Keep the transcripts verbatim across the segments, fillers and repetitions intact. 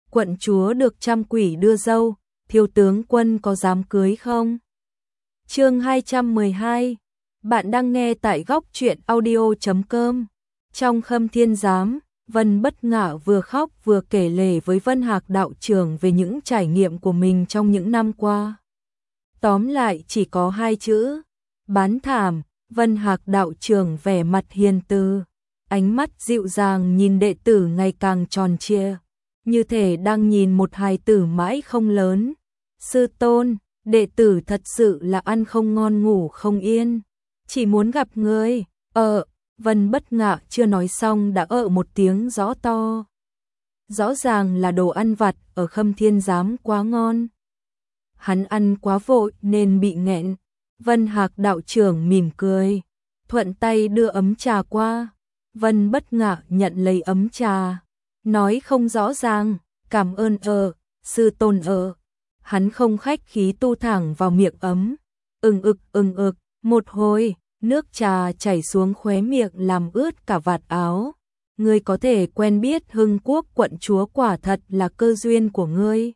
quận chúa được trăm quỷ đưa dâu, thiếu tướng quân có dám cưới không? Chương hai trăm mười hai. Bạn đang nghe tại góc truyện audio chấm com. Trong Khâm Thiên Giám, Vân Bất Ngạ vừa khóc vừa kể lể với Vân Hạc đạo trưởng về những trải nghiệm của mình trong những năm qua. Tóm lại chỉ có hai chữ, bán thảm. Vân Hạc đạo trưởng vẻ mặt hiền từ, ánh mắt dịu dàng nhìn đệ tử ngày càng tròn trịa, như thể đang nhìn một hài tử mãi không lớn. Sư tôn, đệ tử thật sự là ăn không ngon ngủ không yên, chỉ muốn gặp ngươi. Ờ, Vân Bất Ngạ chưa nói xong đã ợ một tiếng rõ to. Rõ ràng là đồ ăn vặt ở Khâm Thiên Giám quá ngon. Hắn ăn quá vội nên bị nghẹn. Vân Hạc đạo trưởng mỉm cười, thuận tay đưa ấm trà qua. Vân Bất Ngạ nhận lấy ấm trà, nói không rõ ràng, cảm ơn ờ, sư tôn ờ. Hắn không khách khí tu thẳng vào miệng ấm, ừng ực ừng ực, một hồi, nước trà chảy xuống khóe miệng làm ướt cả vạt áo. Ngươi có thể quen biết Hưng Quốc quận chúa quả thật là cơ duyên của ngươi.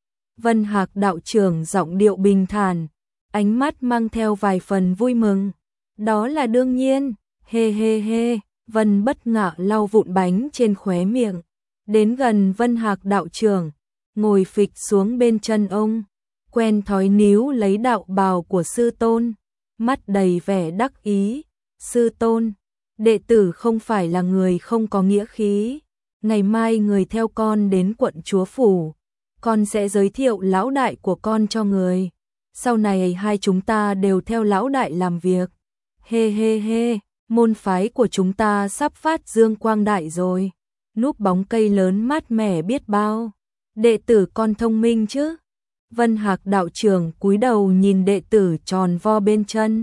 Vân Hạc đạo trưởng giọng điệu bình thản, ánh mắt mang theo vài phần vui mừng. Đó là đương nhiên, hê hê hê. Vân Bất Ngạ lau vụn bánh trên khóe miệng, đến gần Vân Hạc đạo trưởng, ngồi phịch xuống bên chân ông, quen thói níu lấy đạo bào của sư tôn, mắt đầy vẻ đắc ý. Sư tôn, đệ tử không phải là người không có nghĩa khí, ngày mai người theo con đến quận chúa phủ, con sẽ giới thiệu lão đại của con cho người, sau này hai chúng ta đều theo lão đại làm việc. Hê hê hê, môn phái của chúng ta sắp phát dương quang đại rồi, núp bóng cây lớn mát mẻ biết bao. Đệ tử con thông minh chứ? Vân Hạc đạo trưởng cúi đầu nhìn đệ tử tròn vo bên chân,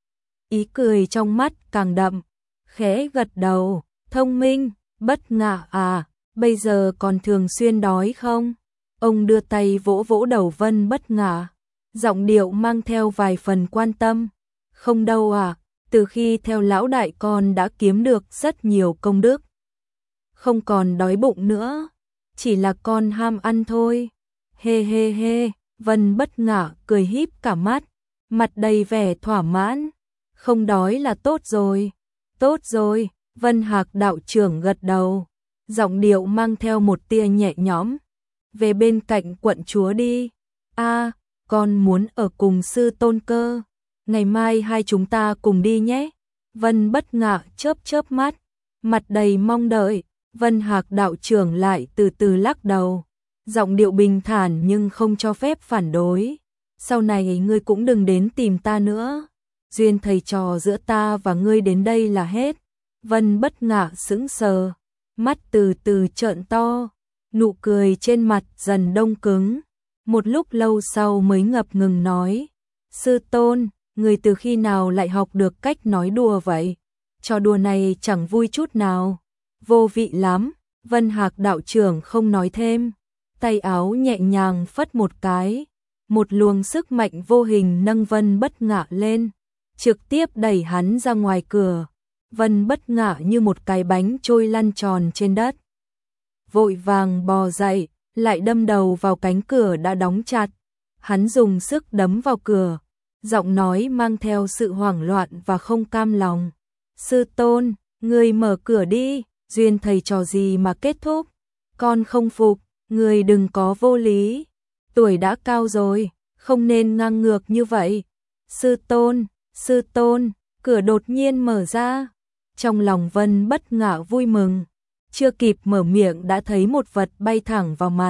ý cười trong mắt càng đậm, khẽ gật đầu, thông minh. Bất Ngạ à, bây giờ còn thường xuyên đói không? Ông đưa tay vỗ vỗ đầu Vân Bất Ngạ, giọng điệu mang theo vài phần quan tâm. Không đâu à, từ khi theo lão đại con đã kiếm được rất nhiều công đức, không còn đói bụng nữa, chỉ là con ham ăn thôi. Hê hê hê. Vân Bất Ngạ cười híp cả mắt, mặt đầy vẻ thỏa mãn. Không đói là tốt rồi. Tốt rồi. Vân Hạc đạo trưởng gật đầu, giọng điệu mang theo một tia nhẹ nhõm. Về bên cạnh quận chúa đi. A, con muốn ở cùng sư tôn cơ. Ngày mai hai chúng ta cùng đi nhé. Vân Bất Ngạ chớp chớp mắt, mặt đầy mong đợi. Vân Hạc đạo trưởng lại từ từ lắc đầu, giọng điệu bình thản nhưng không cho phép phản đối. Sau này ngươi cũng đừng đến tìm ta nữa. Duyên thầy trò giữa ta và ngươi đến đây là hết. Vân Bất Ngạ sững sờ, mắt từ từ trợn to, nụ cười trên mặt dần đông cứng. Một lúc lâu sau mới ngập ngừng nói, sư tôn, người từ khi nào lại học được cách nói đùa vậy? Trò đùa này chẳng vui chút nào, vô vị lắm. Vân Hạc đạo trưởng không nói thêm, tay áo nhẹ nhàng phất một cái, một luồng sức mạnh vô hình nâng Vân Bất Ngạ lên, trực tiếp đẩy hắn ra ngoài cửa. Vân Bất Ngạ như một cái bánh trôi lăn tròn trên đất, vội vàng bò dậy, lại đâm đầu vào cánh cửa đã đóng chặt. Hắn dùng sức đấm vào cửa, giọng nói mang theo sự hoảng loạn và không cam lòng. Sư tôn, người mở cửa đi, duyên thầy trò gì mà kết thúc? Con không phục, người đừng có vô lý. Tuổi đã cao rồi, không nên ngang ngược như vậy. Sư tôn, sư tôn, cửa đột nhiên mở ra. Trong lòng Vân Bất Ngạ vui mừng, chưa kịp mở miệng đã thấy một vật bay thẳng vào mặt.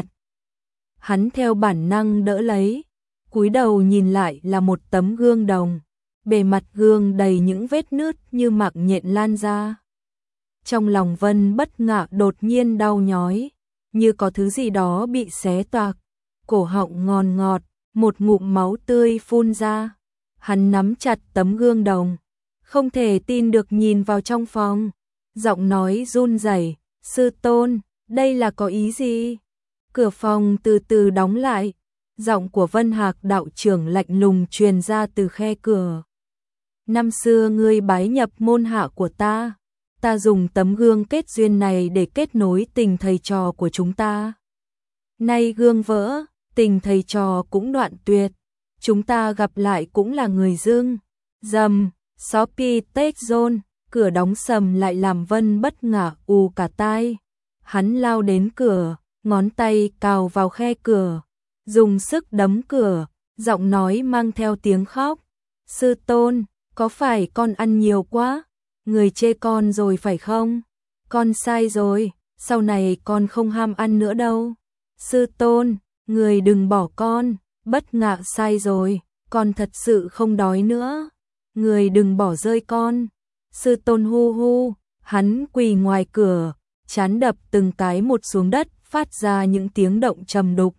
Hắn theo bản năng đỡ lấy, cúi đầu nhìn lại là một tấm gương đồng, bề mặt gương đầy những vết nứt như mạng nhện lan ra. Trong lòng Vân Bất Ngạ đột nhiên đau nhói, như có thứ gì đó bị xé toạc, cổ họng ngòn ngọt, một ngụm máu tươi phun ra. Hắn nắm chặt tấm gương đồng, không thể tin được nhìn vào trong phòng, giọng nói run rẩy, sư tôn, đây là có ý gì? Cửa phòng từ từ đóng lại, giọng của Vân Hạc đạo trưởng lạnh lùng truyền ra từ khe cửa. Năm xưa ngươi bái nhập môn hạ của ta, ta dùng tấm gương kết duyên này để kết nối tình thầy trò của chúng ta. Nay gương vỡ, tình thầy trò cũng đoạn tuyệt. Chúng ta gặp lại cũng là người dưng. Dầm, Shopee Tech Zone, cửa đóng sầm lại làm Vân Bất Ngả ù cả tai. Hắn lao đến cửa, ngón tay cào vào khe cửa, dùng sức đấm cửa, giọng nói mang theo tiếng khóc. Sư tôn, có phải con ăn nhiều quá? Người chê con rồi phải không? Con sai rồi, sau này con không ham ăn nữa đâu. Sư tôn, người đừng bỏ con, Bất Ngạ sai rồi, con thật sự không đói nữa. Người đừng bỏ rơi con. Sư tôn hu hu, hắn quỳ ngoài cửa, trán đập từng cái một xuống đất, phát ra những tiếng động trầm đục.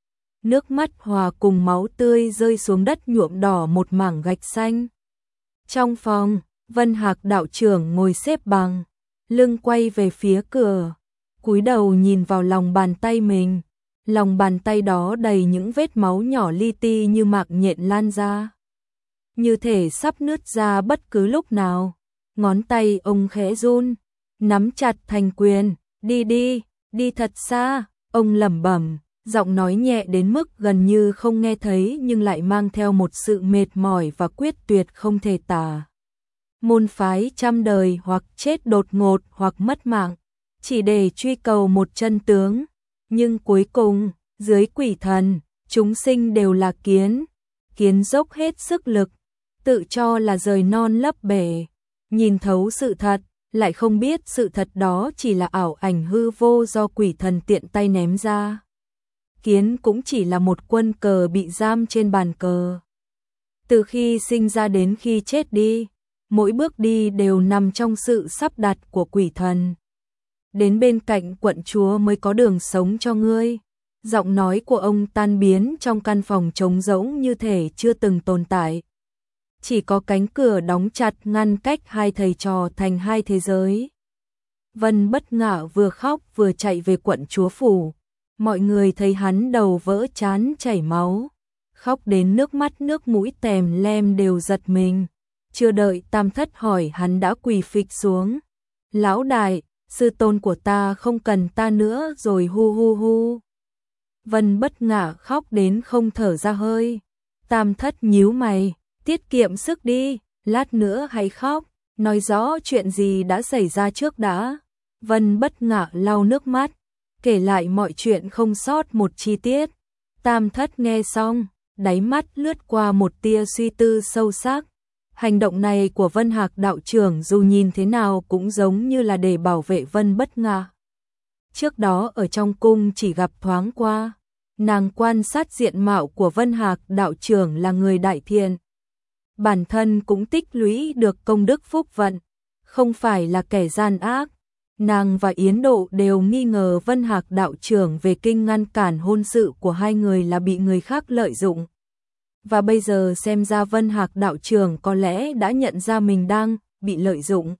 Nước mắt hòa cùng máu tươi rơi xuống đất nhuộm đỏ một mảng gạch xanh. Trong phòng, Vân Hạc đạo trưởng ngồi xếp bằng, lưng quay về phía cửa, cúi đầu nhìn vào lòng bàn tay mình. Lòng bàn tay đó đầy những vết máu nhỏ li ti như mạc nhện lan ra, như thể sắp nứt ra bất cứ lúc nào. Ngón tay ông khẽ run, nắm chặt thành quyền. Đi đi, đi thật xa, ông lẩm bẩm, giọng nói nhẹ đến mức gần như không nghe thấy nhưng lại mang theo một sự mệt mỏi và quyết tuyệt không thể tả. Môn phái trăm đời hoặc chết đột ngột hoặc mất mạng, chỉ để truy cầu một chân tướng. Nhưng cuối cùng, dưới quỷ thần, chúng sinh đều là kiến. Kiến dốc hết sức lực, tự cho là rời non lấp bể, nhìn thấu sự thật, lại không biết sự thật đó chỉ là ảo ảnh hư vô do quỷ thần tiện tay ném ra. Kiến cũng chỉ là một quân cờ bị giam trên bàn cờ. Từ khi sinh ra đến khi chết đi, mỗi bước đi đều nằm trong sự sắp đặt của quỷ thần. Đến bên cạnh quận chúa mới có đường sống cho ngươi. Giọng nói của ông tan biến trong căn phòng trống rỗng như thể chưa từng tồn tại. Chỉ có cánh cửa đóng chặt ngăn cách hai thầy trò thành hai thế giới. Vân Bất Ngạ vừa khóc vừa chạy về quận chúa phủ. Mọi người thấy hắn đầu vỡ trán chảy máu, khóc đến nước mắt nước mũi tèm lem đều giật mình. Chưa đợi Tam Thất hỏi hắn đã quỳ phịch xuống. Lão đại, sư tôn của ta không cần ta nữa rồi hu hu hu. Vân Bất Ngạ khóc đến không thở ra hơi. Tam Thất nhíu mày, tiết kiệm sức đi, lát nữa hãy khóc, nói rõ chuyện gì đã xảy ra trước đã. Vân Bất Ngạ lau nước mắt, kể lại mọi chuyện không sót một chi tiết. Tam Thất nghe xong, đáy mắt lướt qua một tia suy tư sâu sắc. Hành động này của Vân Hạc đạo trưởng dù nhìn thế nào cũng giống như là để bảo vệ Vân Bất Ngạ. Trước đó ở trong cung chỉ gặp thoáng qua, nàng quan sát diện mạo của Vân Hạc đạo trưởng là người đại thiện. Bản thân cũng tích lũy được công đức phúc vận, không phải là kẻ gian ác. Nàng và Yến Độ đều nghi ngờ Vân Hạc đạo trưởng về kinh ngăn cản hôn sự của hai người là bị người khác lợi dụng. Và bây giờ xem ra Vân Hạc đạo trưởng có lẽ đã nhận ra mình đang bị lợi dụng.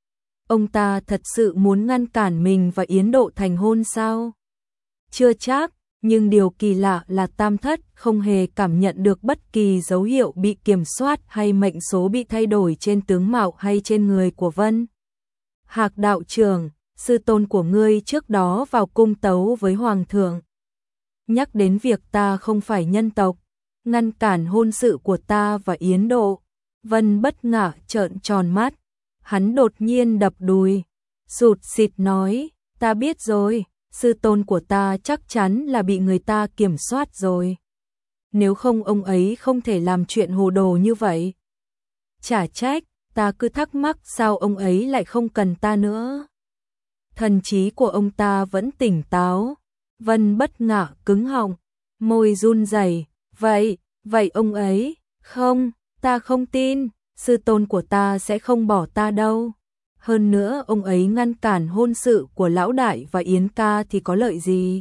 Ông ta thật sự muốn ngăn cản mình và Yến Độ thành hôn sao? Chưa chắc, nhưng điều kỳ lạ là Tam Thất không hề cảm nhận được bất kỳ dấu hiệu bị kiểm soát hay mệnh số bị thay đổi trên tướng mạo hay trên người của Vân Hạc đạo trưởng. Sư tôn của ngươi trước đó vào cung tấu với hoàng thượng, nhắc đến việc ta không phải nhân tộc, ngăn cản hôn sự của ta và Yến Độ. Vân Bất Ngạ trợn tròn mắt, hắn đột nhiên đập đùi, sụt sịt nói, ta biết rồi, sư tôn của ta chắc chắn là bị người ta kiểm soát rồi. Nếu không ông ấy không thể làm chuyện hồ đồ như vậy. Chả trách, ta cứ thắc mắc sao ông ấy lại không cần ta nữa. Thần trí của ông ta vẫn tỉnh táo. Vân Bất Ngạ cứng họng, môi run rẩy. Vậy, vậy ông ấy, không, ta không tin, sư tôn của ta sẽ không bỏ ta đâu. Hơn nữa ông ấy ngăn cản hôn sự của lão đại và Yến ca thì có lợi gì?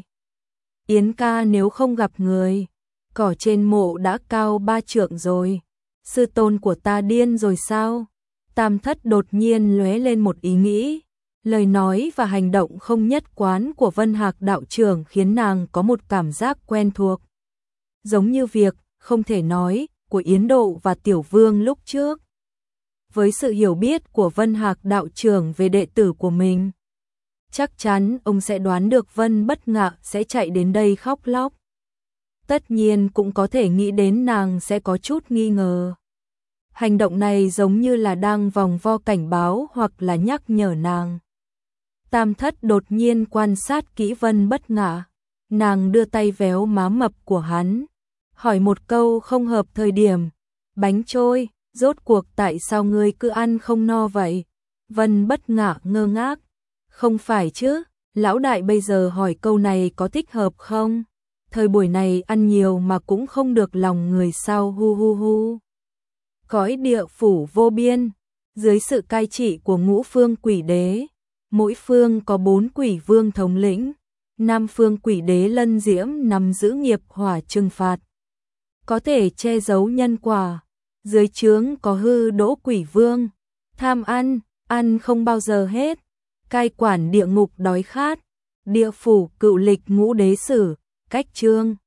Yến ca nếu không gặp người, cỏ trên mộ đã cao ba trượng rồi. Sư tôn của ta điên rồi sao? Tam Thất đột nhiên lóe lên một ý nghĩ. Lời nói và hành động không nhất quán của Vân Hạc đạo trưởng khiến nàng có một cảm giác quen thuộc. Giống như việc, không thể nói, của Yến Độ và Tiểu Vương lúc trước. Với sự hiểu biết của Vân Hạc đạo trưởng về đệ tử của mình, chắc chắn ông sẽ đoán được Vân Bất Ngạ sẽ chạy đến đây khóc lóc. Tất nhiên cũng có thể nghĩ đến nàng sẽ có chút nghi ngờ. Hành động này giống như là đang vòng vo cảnh báo hoặc là nhắc nhở nàng. Tam Thất đột nhiên quan sát kỹ Vân Bất Ngạ, nàng đưa tay véo má mập của hắn, hỏi một câu không hợp thời điểm, bánh trôi, rốt cuộc tại sao ngươi cứ ăn không no vậy? Vân Bất Ngạ ngơ ngác, không phải chứ, lão đại bây giờ hỏi câu này có thích hợp không? Thời buổi này ăn nhiều mà cũng không được lòng người sao hu hu hu. Cõi địa phủ vô biên, dưới sự cai trị của ngũ phương quỷ đế, mỗi phương có bốn quỷ vương thống lĩnh, nam phương quỷ đế Lân Diễm nắm giữ nghiệp hỏa trừng phạt, có thể che giấu nhân quả, dưới trướng có hư đỗ quỷ vương, tham ăn, ăn không bao giờ hết, cai quản địa ngục đói khát, địa phủ cựu lịch ngũ đế sử, cách trương.